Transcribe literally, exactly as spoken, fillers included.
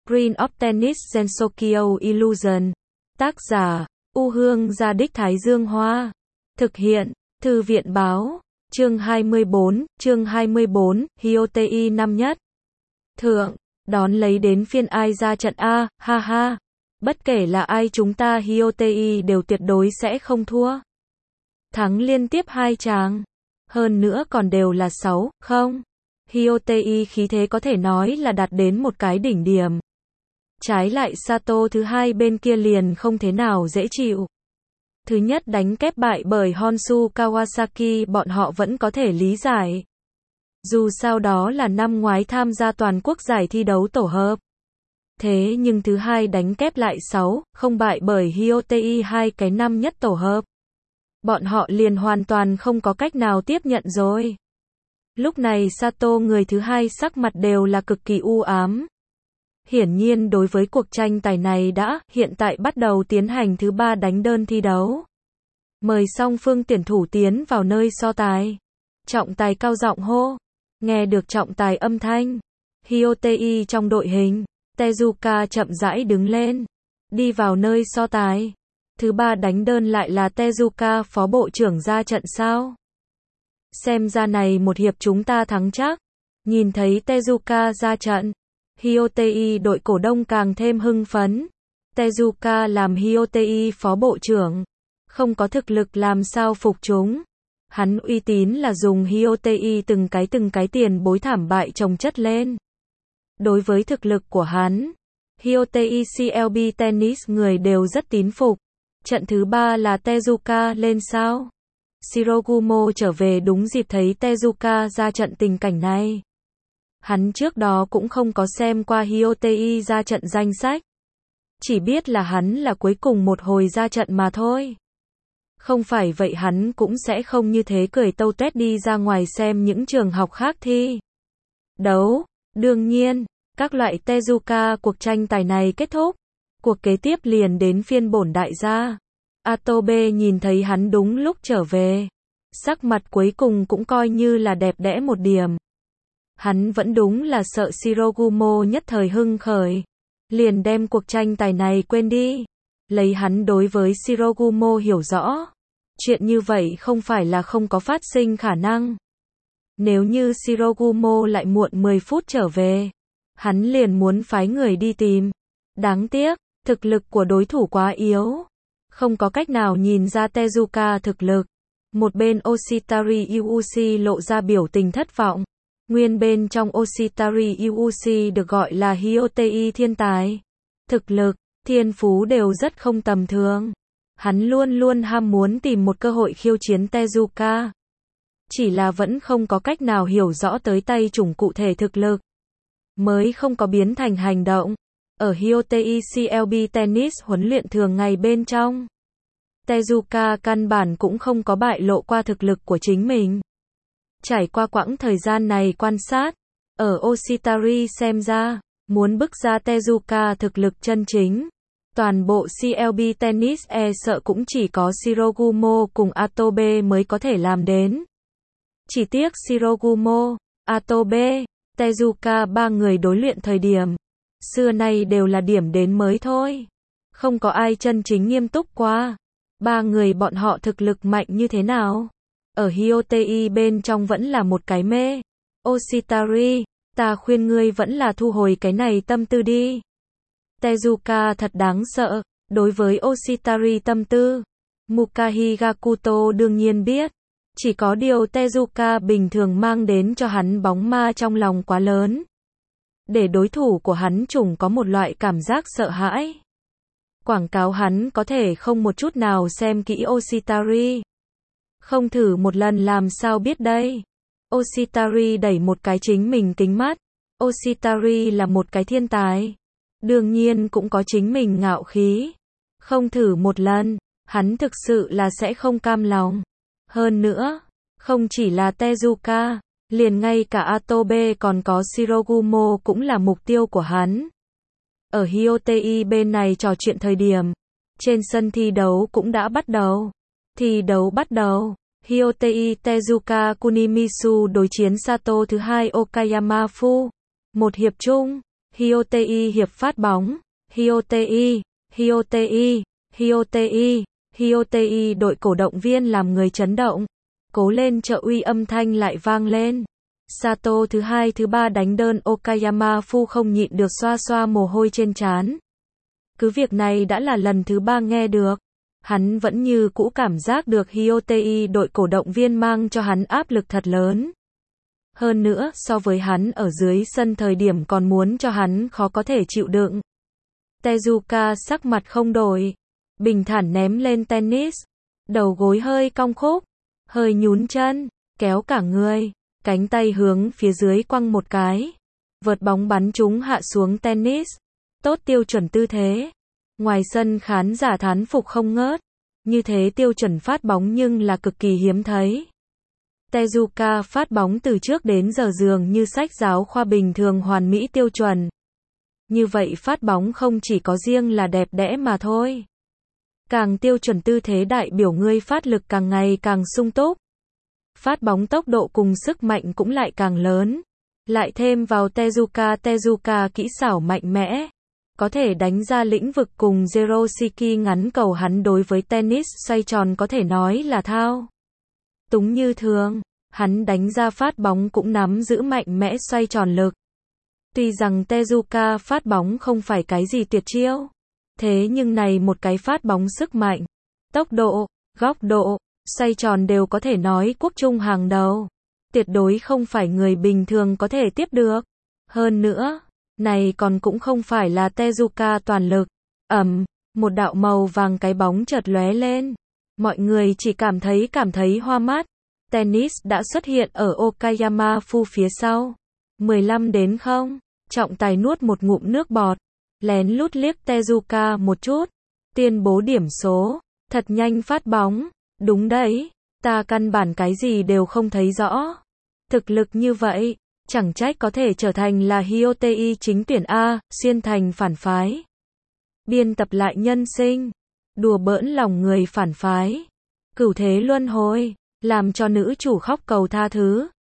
Screen of Tennis Gensokyo Illusion. Tác giả, U Hương Gia Đích Thái Dương Hoa. Thực hiện, Thư viện Báo. Chương hai mươi tư, chương hai mươi tư, Hyotei năm nhất. Thượng, đón lấy đến phiên ai ra trận A, ha ha. Bất kể là ai chúng ta Hyotei đều tuyệt đối sẽ không thua. Thắng liên tiếp hai tràng. Hơn nữa còn đều là sáu, không. Hyotei khí thế có thể nói là đạt đến một cái đỉnh điểm. Trái lại Sato thứ hai bên kia liền không thế nào dễ chịu. Thứ nhất đánh kép bại bởi Honshu Kawasaki bọn họ vẫn có thể lý giải. Dù sao đó là năm ngoái tham gia toàn quốc giải thi đấu tổ hợp. Thế nhưng thứ hai đánh kép lại sáu, không bại bởi Hyotei hai cái năm nhất tổ hợp. Bọn họ liền hoàn toàn không có cách nào tiếp nhận rồi. Lúc này Sato người thứ hai sắc mặt đều là cực kỳ u ám. Hiển nhiên đối với cuộc tranh tài này đã, hiện tại bắt đầu tiến hành thứ ba đánh đơn thi đấu. Mời song phương tuyển thủ tiến vào nơi so tài. Trọng tài cao giọng hô. Nghe được trọng tài âm thanh. Hyotei trong đội hình. Tezuka chậm rãi đứng lên. Đi vào nơi so tài. Thứ ba đánh đơn lại là Tezuka phó bộ trưởng ra trận sao? Xem ra này một hiệp chúng ta thắng chắc. Nhìn thấy Tezuka ra trận. Hyotei đội cổ đông càng thêm hưng phấn. Tezuka làm Hyotei phó bộ trưởng. Không có thực lực làm sao phục chúng. Hắn uy tín là dùng Hyotei từng cái từng cái tiền bối thảm bại chồng chất lên. Đối với thực lực của hắn, Hyotei xê lờ bê Tennis người đều rất tín phục. Trận thứ ba là Tezuka lên sao? Shirogumo trở về đúng dịp thấy Tezuka ra trận tình cảnh này. Hắn trước đó cũng không có xem qua Hyotei ra trận danh sách. Chỉ biết là hắn là cuối cùng một hồi ra trận mà thôi. Không phải vậy hắn cũng sẽ không như thế cười tâu tuét đi ra ngoài xem những trường học khác thi đấu. Đương nhiên, các loại Tezuka cuộc tranh tài này kết thúc. Cuộc kế tiếp liền đến phiên bổn đại gia. Atobe nhìn thấy hắn đúng lúc trở về. Sắc mặt cuối cùng cũng coi như là đẹp đẽ một điểm. Hắn vẫn đúng là sợ Shirogumo nhất thời hưng khởi. Liền đem cuộc tranh tài này quên đi. Lấy hắn đối với Shirogumo hiểu rõ. Chuyện như vậy không phải là không có phát sinh khả năng. Nếu như Shirogumo lại muộn mười phút trở về. Hắn liền muốn phái người đi tìm. Đáng tiếc, thực lực của đối thủ quá yếu. Không có cách nào nhìn ra Tezuka thực lực. Một bên Oshitari Yuuchi lộ ra biểu tình thất vọng. Nguyên bên trong Oshitari Yuuchi được gọi là Hyotei thiên tài. Thực lực, thiên phú đều rất không tầm thường. Hắn luôn luôn ham muốn tìm một cơ hội khiêu chiến Tezuka. Chỉ là vẫn không có cách nào hiểu rõ tới tay chủng cụ thể thực lực. Mới không có biến thành hành động. Ở Hyotei xê lờ bê Tennis huấn luyện thường ngày bên trong. Tezuka căn bản cũng không có bại lộ qua thực lực của chính mình. Trải qua quãng thời gian này quan sát, ở Oshitari xem ra, muốn bức ra Tezuka thực lực chân chính. Toàn bộ xê lờ bê Tennis e sợ cũng chỉ có Shirogumo cùng Atobe mới có thể làm đến. Chỉ tiếc Shirogumo, Atobe, Tezuka ba người đối luyện thời điểm. Xưa nay đều là điểm đến mới thôi. Không có ai chân chính nghiêm túc qua. Ba người bọn họ thực lực mạnh như thế nào? Ở Hyotei bên trong vẫn là một cái mê. Oshitari, ta khuyên ngươi vẫn là thu hồi cái này tâm tư đi. Tezuka thật đáng sợ. Đối với Oshitari tâm tư, Mukahi Gakuto đương nhiên biết. Chỉ có điều Tezuka bình thường mang đến cho hắn bóng ma trong lòng quá lớn. Để đối thủ của hắn trùng có một loại cảm giác sợ hãi. Quảng cáo hắn có thể không một chút nào xem kỹ Oshitari. Không thử một lần làm sao biết đây. Oshitari đẩy một cái chính mình kính mắt. Oshitari là một cái thiên tài. Đương nhiên cũng có chính mình ngạo khí. Không thử một lần, hắn thực sự là sẽ không cam lòng. Hơn nữa, không chỉ là Tezuka, liền ngay cả Atobe còn có Shirogumo cũng là mục tiêu của hắn. Ở Hyotei bên này trò chuyện thời điểm, trên sân thi đấu cũng đã bắt đầu. Thi đấu bắt đầu, Hyotei Tezuka Kunimisu đối chiến Sato thứ hai Okayama Fu. Một hiệp chung, Hyotei hiệp phát bóng, Hyotei, Hyotei, Hyotei, Hyotei đội cổ động viên làm người chấn động. Cố lên trợ uy âm thanh lại vang lên. Sato thứ hai thứ ba đánh đơn Okayama Fu không nhịn được xoa xoa mồ hôi trên trán. Cứ việc này đã là lần thứ ba nghe được. Hắn vẫn như cũ cảm giác được Hyotei đội cổ động viên mang cho hắn áp lực thật lớn. Hơn nữa, so với hắn ở dưới sân thời điểm còn muốn cho hắn khó có thể chịu đựng. Tezuka sắc mặt không đổi, bình thản ném lên tennis, đầu gối hơi cong khúc, hơi nhún chân, kéo cả người, cánh tay hướng phía dưới quăng một cái. Vợt bóng bắn trúng hạ xuống tennis. Tốt tiêu chuẩn tư thế. Ngoài sân khán giả thán phục không ngớt. Như thế tiêu chuẩn phát bóng nhưng là cực kỳ hiếm thấy. Tezuka phát bóng từ trước đến giờ dường như sách giáo khoa bình thường hoàn mỹ tiêu chuẩn. Như vậy phát bóng không chỉ có riêng là đẹp đẽ mà thôi. Càng tiêu chuẩn tư thế đại biểu ngươi phát lực càng ngày càng sung túc. Phát bóng tốc độ cùng sức mạnh cũng lại càng lớn. Lại thêm vào Tezuka Tezuka kỹ xảo mạnh mẽ. Có thể đánh ra lĩnh vực cùng Zero Shiki ngắn cầu hắn đối với tennis xoay tròn có thể nói là thao túng như thường. Hắn đánh ra phát bóng cũng nắm giữ mạnh mẽ xoay tròn lực. Tuy rằng Tezuka phát bóng không phải cái gì tuyệt chiêu. Thế nhưng này một cái phát bóng sức mạnh, tốc độ, góc độ, xoay tròn đều có thể nói quốc trung hàng đầu. Tuyệt đối không phải người bình thường có thể tiếp được. Hơn nữa, này còn cũng không phải là Tezuka toàn lực. Ầm, một đạo màu vàng cái bóng chợt lóe lên. Mọi người chỉ cảm thấy cảm thấy hoa mắt. Tennis đã xuất hiện ở Okayama Fu phía sau. mười lăm đến không. Trọng tài nuốt một ngụm nước bọt. Lén lút liếc Tezuka một chút. Tuyên bố điểm số. Thật nhanh phát bóng. Đúng đấy. Ta căn bản cái gì đều không thấy rõ. Thực lực như vậy. Chẳng trách có thể trở thành là Hyotei chính tuyển A, xuyên thành phản phái. Biên tập lại nhân sinh. Đùa bỡn lòng người phản phái. Cửu thế luân hồi. Làm cho nữ chủ khóc cầu tha thứ.